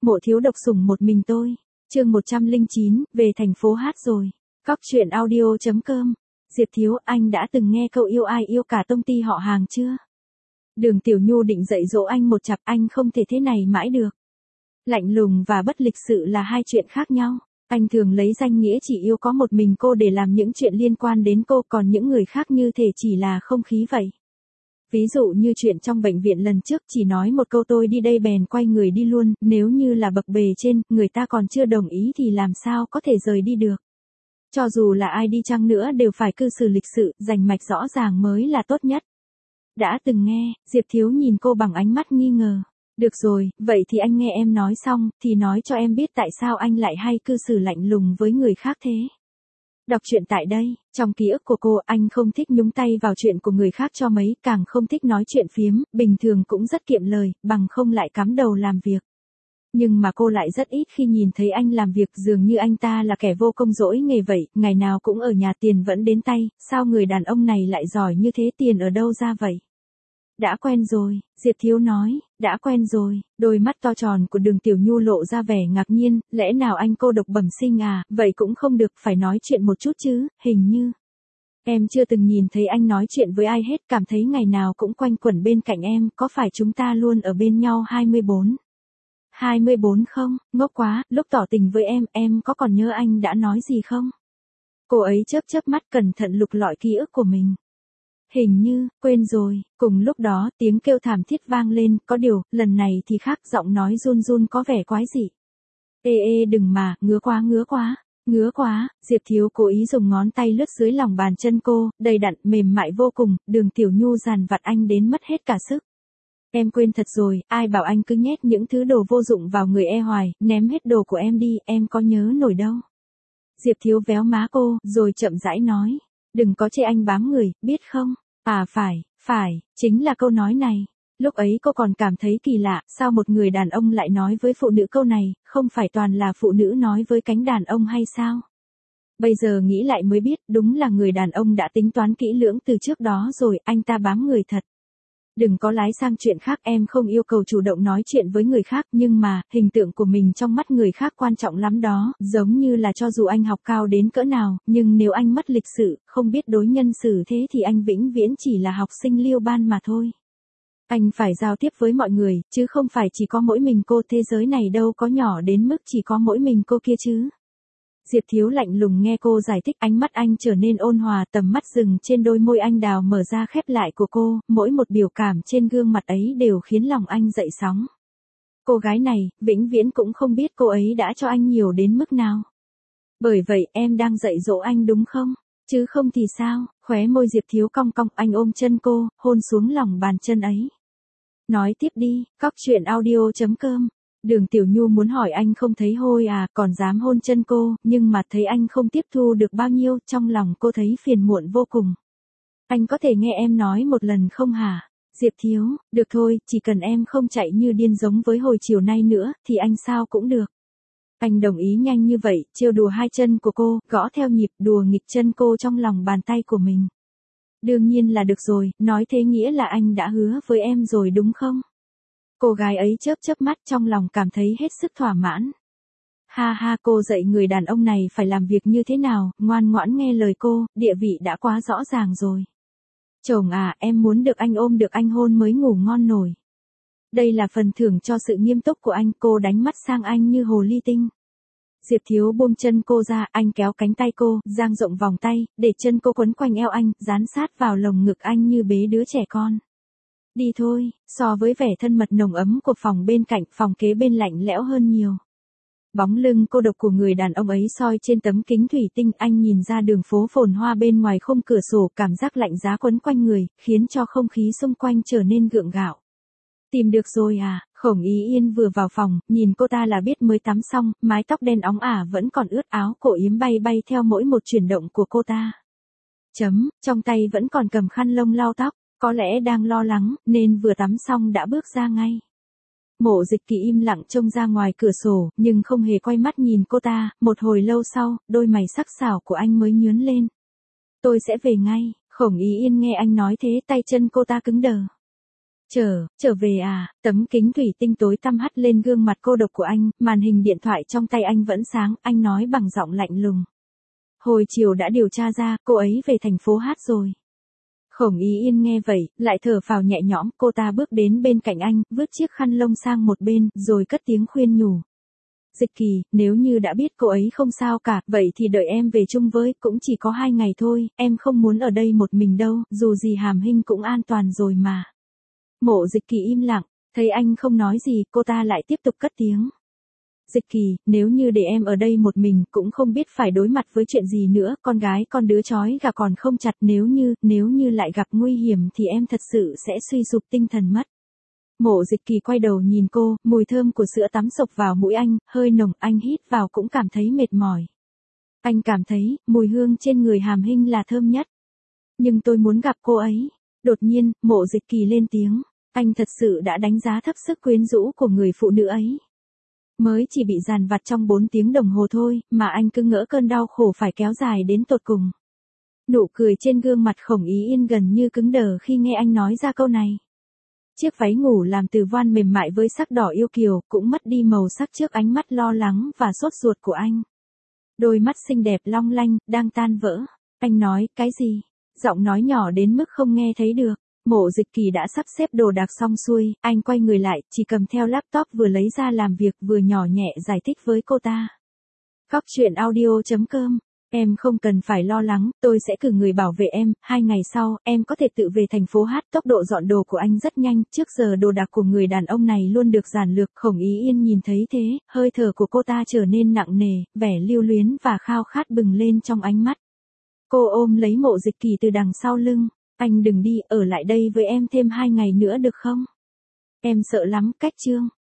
Mộ thiếu độc sủng một mình tôi. Chương 109, về thành phố hát rồi. Cóc truyện audio.com. Diệp Thiếu, anh đã từng nghe câu yêu ai yêu cả tông ty họ hàng chưa? Đường Tiểu Nhu định dạy dỗ anh một chặp, anh không thể thế này mãi được. Lạnh lùng và bất lịch sự là hai chuyện khác nhau. Anh thường lấy danh nghĩa chỉ yêu có một mình cô để làm những chuyện liên quan đến cô, còn những người khác như thể chỉ là không khí vậy. Ví dụ như chuyện trong bệnh viện lần trước, chỉ nói một câu tôi đi đây bèn quay người đi luôn, nếu như là bậc bề trên, người ta còn chưa đồng ý thì làm sao có thể rời đi được. Cho dù là ai đi chăng nữa đều phải cư xử lịch sự, rành mạch rõ ràng mới là tốt nhất. Đã từng nghe, Diệp Thiếu nhìn cô bằng ánh mắt nghi ngờ. Được rồi, vậy thì anh nghe em nói xong, thì nói cho em biết tại sao anh lại hay cư xử lạnh lùng với người khác thế. Đọc truyện tại đây, trong ký ức của cô, anh không thích nhúng tay vào chuyện của người khác cho mấy, càng không thích nói chuyện phiếm, bình thường cũng rất kiệm lời, bằng không lại cắm đầu làm việc. Nhưng mà cô lại rất ít khi nhìn thấy anh làm việc, dường như anh ta là kẻ vô công dỗi nghề vậy, ngày nào cũng ở nhà tiền vẫn đến tay, sao người đàn ông này lại giỏi như thế, tiền ở đâu ra vậy? Đã quen rồi, Diệp Thiếu nói, đã quen rồi. Đôi mắt to tròn của Đường Tiểu Nhu lộ ra vẻ ngạc nhiên, lẽ nào anh cô độc bẩm sinh à, vậy cũng không được, phải nói chuyện một chút chứ, hình như. Em chưa từng nhìn thấy anh nói chuyện với ai hết, cảm thấy ngày nào cũng quanh quẩn bên cạnh em, có phải chúng ta luôn ở bên nhau 24? 24 không, ngốc quá, lúc tỏ tình với em có còn nhớ anh đã nói gì không? Cô ấy chớp mắt cẩn thận lục lọi ký ức của mình. Hình như, quên rồi, cùng lúc đó tiếng kêu thảm thiết vang lên, có điều, lần này thì khác, giọng nói run run có vẻ quái dị. Ê đừng mà, ngứa quá, Diệp Thiếu cố ý dùng ngón tay lướt dưới lòng bàn chân cô, đầy đặn, mềm mại vô cùng, Đường Tiểu Nhu dằn vặt anh đến mất hết cả sức. Em quên thật rồi, ai bảo anh cứ nhét những thứ đồ vô dụng vào người hoài, ném hết đồ của em đi, em có nhớ nổi đâu. Diệp Thiếu véo má cô, rồi chậm rãi nói, đừng có chê anh bám người, biết không? À phải, chính là câu nói này. Lúc ấy cô còn cảm thấy kỳ lạ, sao một người đàn ông lại nói với phụ nữ câu này, không phải toàn là phụ nữ nói với cánh đàn ông hay sao? Bây giờ nghĩ lại mới biết, đúng là người đàn ông đã tính toán kỹ lưỡng từ trước đó rồi, anh ta bám người thật. Đừng có lái sang chuyện khác, em không yêu cầu chủ động nói chuyện với người khác, nhưng mà, hình tượng của mình trong mắt người khác quan trọng lắm đó, giống như là cho dù anh học cao đến cỡ nào, nhưng nếu anh mất lịch sự, không biết đối nhân xử thế thì anh vĩnh viễn chỉ là học sinh liêu ban mà thôi. Anh phải giao tiếp với mọi người, chứ không phải chỉ có mỗi mình cô, thế giới này đâu có nhỏ đến mức chỉ có mỗi mình cô kia chứ. Diệp Thiếu lạnh lùng nghe cô giải thích, ánh mắt anh trở nên ôn hòa, tầm mắt dừng trên đôi môi anh đào mở ra khép lại của cô, mỗi một biểu cảm trên gương mặt ấy đều khiến lòng anh dậy sóng. Cô gái này, vĩnh viễn cũng không biết cô ấy đã cho anh nhiều đến mức nào. Bởi vậy em đang dạy dỗ anh đúng không? Chứ không thì sao? Khóe môi Diệp Thiếu cong cong, anh ôm chân cô, hôn xuống lòng bàn chân ấy. Nói tiếp đi, cóc truyện audio.com. Đường Tiểu Nhu muốn hỏi anh không thấy hôi à, còn dám hôn chân cô, nhưng mà thấy anh không tiếp thu được bao nhiêu, trong lòng cô thấy phiền muộn vô cùng. Anh có thể nghe em nói một lần không hả? Diệp Thiếu, được thôi, chỉ cần em không chạy như điên giống với hồi chiều nay nữa, thì anh sao cũng được. Anh đồng ý nhanh như vậy, trêu đùa hai chân của cô, gõ theo nhịp đùa nghịch chân cô trong lòng bàn tay của mình. Đương nhiên là được rồi, nói thế nghĩa là anh đã hứa với em rồi đúng không? Cô gái ấy chớp mắt, trong lòng cảm thấy hết sức thỏa mãn. Ha, cô dạy người đàn ông này phải làm việc như thế nào, ngoan ngoãn nghe lời cô, địa vị đã quá rõ ràng rồi. Chồng à, em muốn được anh ôm được anh hôn mới ngủ ngon nổi. Đây là phần thưởng cho sự nghiêm túc của anh, cô đánh mắt sang anh như hồ ly tinh. Diệp Thiếu buông chân cô ra, anh kéo cánh tay cô, dang rộng vòng tay, để chân cô quấn quanh eo anh, dán sát vào lồng ngực anh như bế đứa trẻ con. Đi thôi, so với vẻ thân mật nồng ấm của phòng bên cạnh, phòng kế bên lạnh lẽo hơn nhiều. Bóng lưng cô độc của người đàn ông ấy soi trên tấm kính thủy tinh, anh nhìn ra đường phố phồn hoa bên ngoài khung cửa sổ, cảm giác lạnh giá quấn quanh người, khiến cho không khí xung quanh trở nên gượng gạo. Tìm được rồi à, Khổng Ý Yên vừa vào phòng, nhìn cô ta là biết mới tắm xong, mái tóc đen óng ả vẫn còn ướt, áo cổ yếm bay theo mỗi một chuyển động của cô ta. Trong tay vẫn còn cầm khăn lông lau tóc, có lẽ đang lo lắng, nên vừa tắm xong đã bước ra ngay. Mộ Dịch Kỳ im lặng trông ra ngoài cửa sổ, nhưng không hề quay mắt nhìn cô ta, một hồi lâu sau, đôi mày sắc sảo của anh mới nhướng lên. Tôi sẽ về ngay, Khổng Ý Yên nghe anh nói thế, tay chân cô ta cứng đờ. Trở về à, tấm kính thủy tinh tối tăm hắt lên gương mặt cô độc của anh, màn hình điện thoại trong tay anh vẫn sáng, anh nói bằng giọng lạnh lùng. Hồi chiều đã điều tra ra, cô ấy về thành phố Hát rồi. Khổng Ý Yên nghe vậy, lại thở phào nhẹ nhõm, cô ta bước đến bên cạnh anh, vứt chiếc khăn lông sang một bên, rồi cất tiếng khuyên nhủ. Dịch Kỳ, nếu như đã biết cô ấy không sao cả, vậy thì đợi em về chung với, cũng chỉ có 2 ngày thôi, em không muốn ở đây một mình đâu, dù gì Hàm Hinh cũng an toàn rồi mà. Mộ Dịch Kỳ im lặng, thấy anh không nói gì, cô ta lại tiếp tục cất tiếng. Dịch Kỳ, nếu như để em ở đây một mình cũng không biết phải đối mặt với chuyện gì nữa, con gái con đứa chói gà còn không chặt, nếu như lại gặp nguy hiểm thì em thật sự sẽ suy sụp tinh thần mất. Mộ Dịch Kỳ quay đầu nhìn cô, mùi thơm của sữa tắm xộc vào mũi anh, hơi nồng, anh hít vào cũng cảm thấy mệt mỏi. Anh cảm thấy, mùi hương trên người Hàm Hinh là thơm nhất. Nhưng tôi muốn gặp cô ấy. Đột nhiên, Mộ Dịch Kỳ lên tiếng, anh thật sự đã đánh giá thấp sức quyến rũ của người phụ nữ ấy. Mới chỉ bị dàn vặt trong 4 tiếng đồng hồ thôi, mà anh cứ ngỡ cơn đau khổ phải kéo dài đến tột cùng. Nụ cười trên gương mặt Khổng Ý Yên gần như cứng đờ khi nghe anh nói ra câu này. Chiếc váy ngủ làm từ voan mềm mại với sắc đỏ yêu kiều cũng mất đi màu sắc trước ánh mắt lo lắng và sốt ruột của anh. Đôi mắt xinh đẹp long lanh, đang tan vỡ. Anh nói, cái gì? Giọng nói nhỏ đến mức không nghe thấy được. Mộ Dịch Kỳ đã sắp xếp đồ đạc xong xuôi, anh quay người lại, chỉ cầm theo laptop vừa lấy ra làm việc vừa nhỏ nhẹ giải thích với cô ta. Cóc truyện audio.com. Em không cần phải lo lắng, tôi sẽ cử người bảo vệ em, 2 ngày sau, em có thể tự về thành phố Hát. Tốc độ dọn đồ của anh rất nhanh, trước giờ đồ đạc của người đàn ông này luôn được giản lược. Khổng Ý Yên nhìn thấy thế, hơi thở của cô ta trở nên nặng nề, vẻ lưu luyến và khao khát bừng lên trong ánh mắt. Cô ôm lấy Mộ Dịch Kỳ từ đằng sau lưng, anh đừng đi, ở lại đây với em thêm 2 ngày nữa được không? Em sợ lắm, cách chương.